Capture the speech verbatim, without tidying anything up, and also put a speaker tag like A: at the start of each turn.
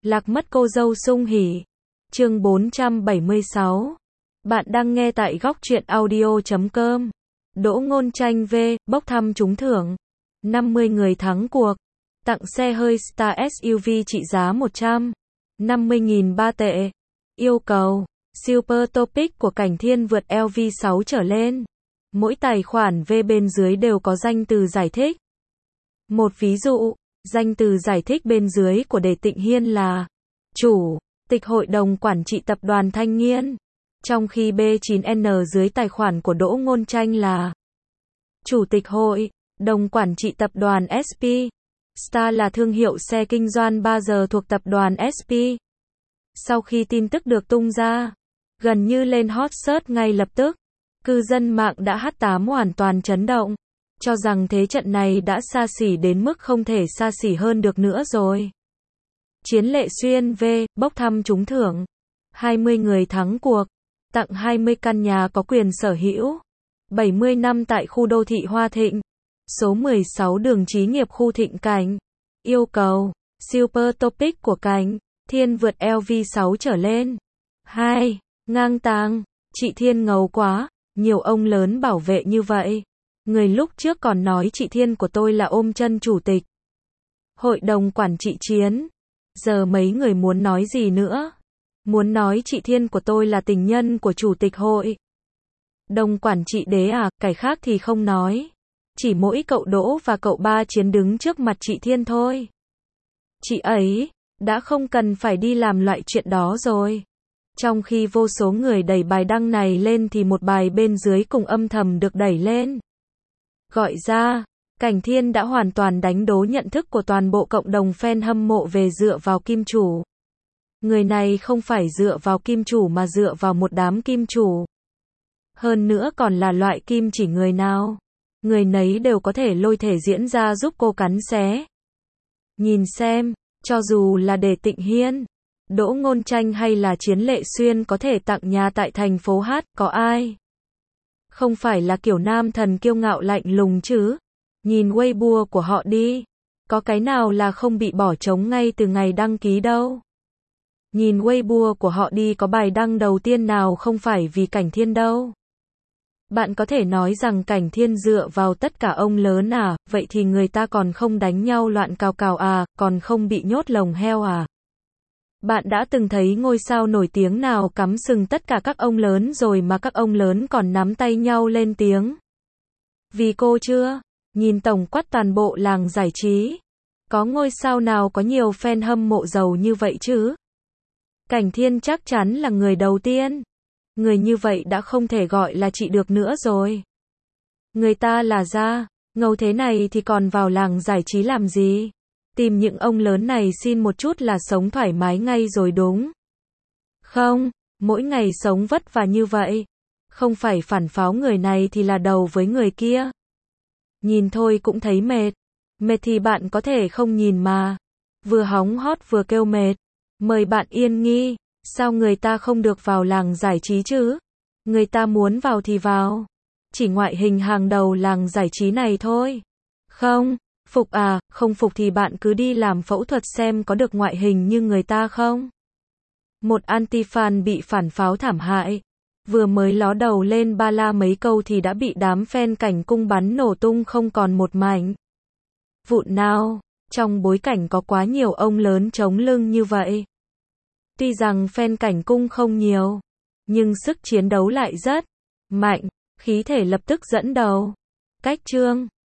A: Lạc mất cô dâu sung hỉ. Chương bốn trăm bảy mươi sáu. Bạn đang nghe tại góc truyện audio chấm com. Đỗ Ngôn Tranh V, bốc thăm trúng thưởng. năm mươi người thắng cuộc. Tặng xe hơi Star ét u vê trị giá một trăm năm mươi nghìn ba tệ. Yêu cầu. Super Topic của Cảnh Thiên vượt L V sáu trở lên. Mỗi tài khoản V bên dưới đều có danh từ giải thích. Một ví dụ, danh từ giải thích bên dưới của Đề Tịnh Hiên là Chủ tịch Hội đồng Quản trị Tập đoàn Thanh Nghiên, trong khi B chín N dưới tài khoản của Đỗ Ngôn Tranh là Chủ tịch Hội đồng Quản trị Tập đoàn ét pê. Star là thương hiệu xe kinh doanh ba giờ thuộc tập đoàn ét pê. Sau khi tin tức được tung ra, gần như lên hot search ngay lập tức, cư dân mạng đã H tám hoàn toàn chấn động, cho rằng thế trận này đã xa xỉ đến mức không thể xa xỉ hơn được nữa rồi. Chiến Lệ Xuyên V, bốc thăm trúng thưởng. hai mươi người thắng cuộc. Tặng hai mươi căn nhà có quyền sở hữu. bảy mươi năm tại khu đô thị Hoa Thịnh. Số mười sáu đường Chí Nghiệp khu Thịnh Cảnh. Yêu cầu. Super Topic của Cảnh Thiên vượt L V sáu trở lên. hai. Ngang tàng. Chị Thiên ngầu quá. Nhiều ông lớn bảo vệ như vậy. Người lúc trước còn nói chị Thiên của tôi là ôm chân chủ tịch Hội đồng Quản trị Chiến. Giờ mấy người muốn nói gì nữa? Muốn nói chị Thiên của tôi là tình nhân của chủ tịch hội đồng Quản trị Đế à, cái khác thì không nói. Chỉ mỗi cậu Đỗ và cậu Ba Chiến đứng trước mặt chị Thiên thôi. Chị ấy đã không cần phải đi làm loại chuyện đó rồi. Trong khi vô số người đẩy bài đăng này lên thì một bài bên dưới cùng âm thầm được đẩy lên. Gọi ra, Cảnh Thiên đã hoàn toàn đánh đố nhận thức của toàn bộ cộng đồng fan hâm mộ về dựa vào kim chủ. Người này không phải dựa vào kim chủ mà dựa vào một đám kim chủ. Hơn nữa còn là loại kim chỉ người nào. Người nấy đều có thể lôi thể diễn ra giúp cô cắn xé. Nhìn xem, cho dù là Đề Tịnh Hiên, Đỗ Ngôn Tranh hay là Chiến Lệ Xuyên có thể tặng nhà tại thành phố H, có ai không phải là kiểu nam thần kiêu ngạo lạnh lùng chứ? Nhìn Weibo của họ đi, có cái nào là không bị bỏ trống ngay từ ngày đăng ký đâu. Nhìn Weibo của họ đi, có bài đăng đầu tiên nào không phải vì Cảnh Thiên đâu. Bạn có thể nói rằng Cảnh Thiên dựa vào tất cả ông lớn à, vậy thì người ta còn không đánh nhau loạn cào cào à, còn không bị nhốt lồng heo à. Bạn đã từng thấy ngôi sao nổi tiếng nào cắm sừng tất cả các ông lớn rồi mà các ông lớn còn nắm tay nhau lên tiếng vì cô chưa? Nhìn tổng quát toàn bộ làng giải trí, có ngôi sao nào có nhiều fan hâm mộ giàu như vậy chứ? Cảnh Thiên chắc chắn là người đầu tiên. Người như vậy đã không thể gọi là chị được nữa rồi. Người ta là da ngầu thế này thì còn vào làng giải trí làm gì? Tìm những ông lớn này xin một chút là sống thoải mái ngay rồi đúng không? Mỗi ngày sống vất vả như vậy, không phải phản pháo người này thì là đầu với người kia. Nhìn thôi cũng thấy mệt. Mệt thì bạn có thể không nhìn mà. Vừa hóng hot vừa kêu mệt. Mời bạn yên nghi. Sao người ta không được vào làng giải trí chứ? Người ta muốn vào thì vào. Chỉ ngoại hình hàng đầu làng giải trí này thôi. Không, phục à, không phục thì bạn cứ đi làm phẫu thuật xem có được ngoại hình như người ta không? Một anti-fan bị phản pháo thảm hại. Vừa mới ló đầu lên ba la mấy câu thì đã bị đám fan Cảnh Cung bắn nổ tung không còn một mảnh vụn nào. Trong bối cảnh có quá nhiều ông lớn chống lưng như vậy. Tuy rằng fan Cảnh Cung không nhiều, nhưng sức chiến đấu lại rất mạnh, khí thể lập tức dẫn đầu. Cách chương